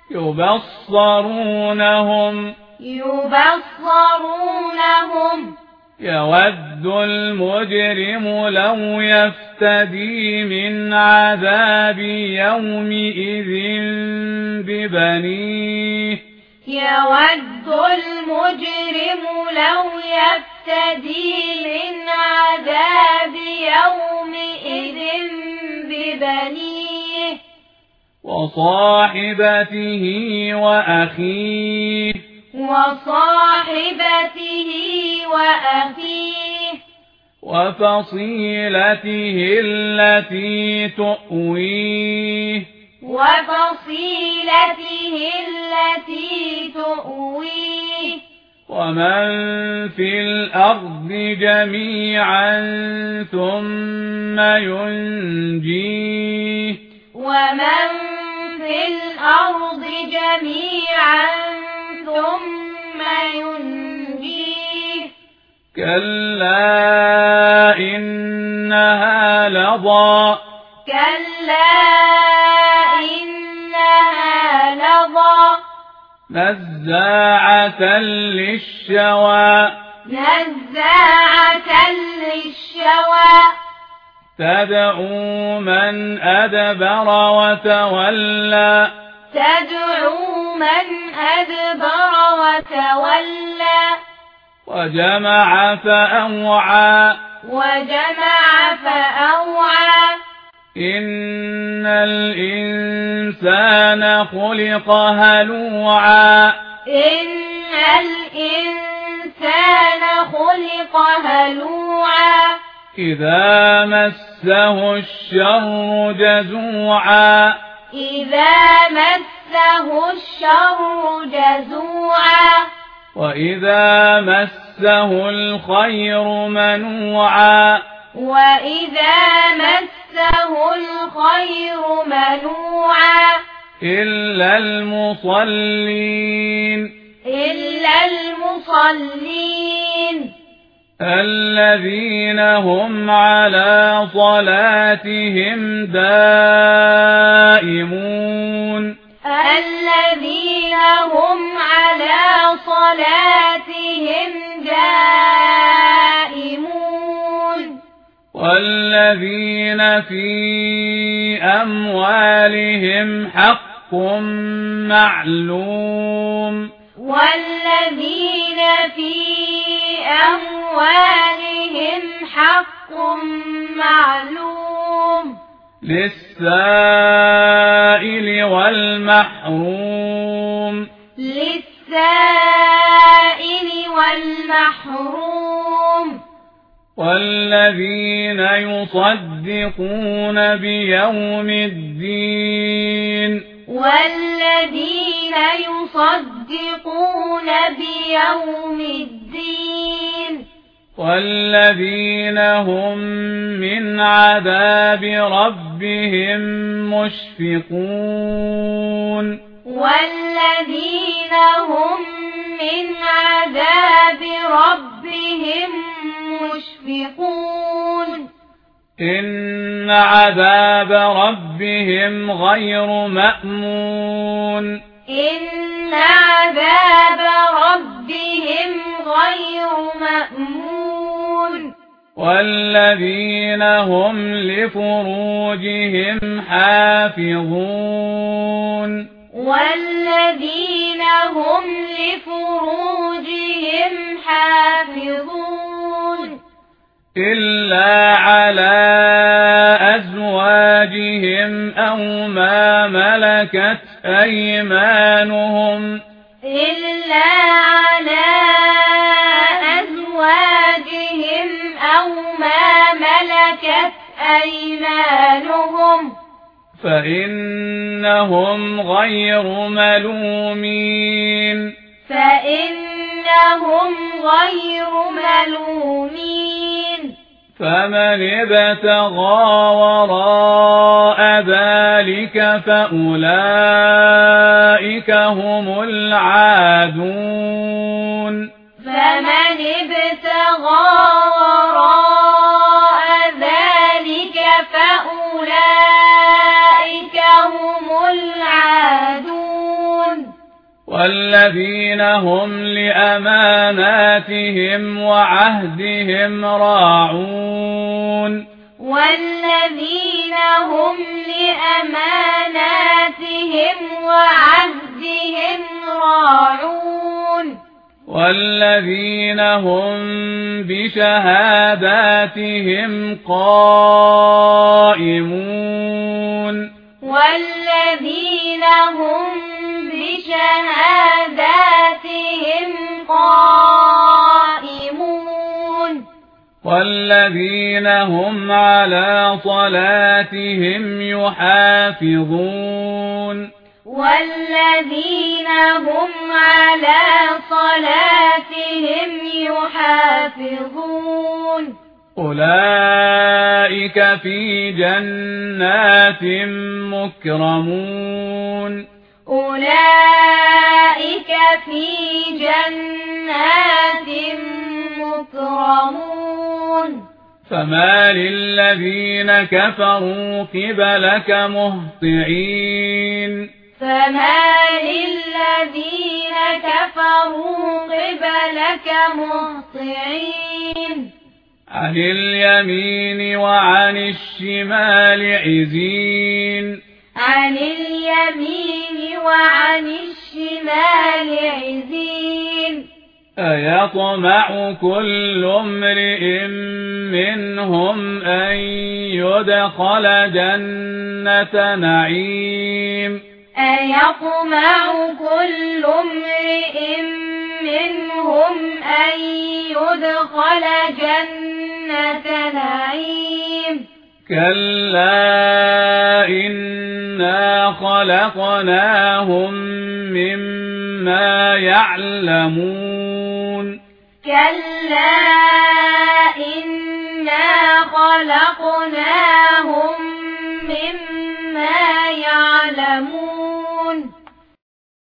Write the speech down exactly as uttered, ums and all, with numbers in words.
يبصرونهم يبصرونهم يود المجرم لو يفتدي من عذاب يومئذ ببنيه يود المجرم لو يفتدي من عذاب يومئذ ببنيه وصاحبته وأخيه وصاحبته وأخيه وفصيلته التي تؤويه وفصيلته التي تؤويه ومن في الأرض جميعا ثم ينجيه ومن في الأرض جميعا ثم ينجيه كلا إنها لظى كلا إنها لظى نزاعة للشوى نزاعة للشوى تدعو من أدبر وتولى تدعو من أدبر وتولى وجمع فأوعى وجمع فأوعى إن الإنسان خلق هلوعا إن الإنسان خلق هلوعا إذا مسه الشر جزوعا إذا مسه الشر جزوعا وإذا مسه الخير منوعا وإذا مسه الخير منوعا إلا المصلين إلا المصلين الذين هم على صلاتهم دائمون الذين هم على صلاتهم دائمون والذين في أموالهم حق معلوم والذين في أموالهم حق معلوم للسائل والمحروم للسائل والمحروم والذين يصدقون بيوم الدين والذين يصدقون بيوم الدين والذين هم من عذاب ربهم مشفقون والذين هم من عذاب ربهم مشفقون إن عذاب ربهم غير مأمون إن عذاب ربهم غير مأمون والذين هم لفروجهم حافظون والذين هم لفروجهم حافظون إلا على أزواجهم أو ما ملكت أيمانهم إلا على أزواجهم أو ما ملكت أيمانهم فإنهم غير ملومين فإنهم غير ملومين فمن ابتغى وراء ذلك فأولئك هم العادون فمن ابتغى وراء ذلك فأولئك هم العادون والذين هم لأماناتهم وعهدهم راعون والذين هم لأماناتهم وعهدهم راعون والذين هم بشهاداتهم قائمون والذين هم بشهاداتهم قائمون والذين هم على صلاتهم يحافظون والذين هم على صلاتهم يحافظون أولئك في جنات مكرمون أولئك في جنات مكرمون فما للذين كفروا قبلك مهطعين فما للذين كفروا قبلك مهطعين عن اليمين وعن الشمال عزين عن اليمين وعن الشمال عزين أيطمع كل امرئ منهم أن يدخل جنة نعيم أيطمع كل امرئ منهم أن يدخل جنة نعيم كلا إنا خلقناهم مما يعلمون كلا إنا خلقناهم مما يعلمون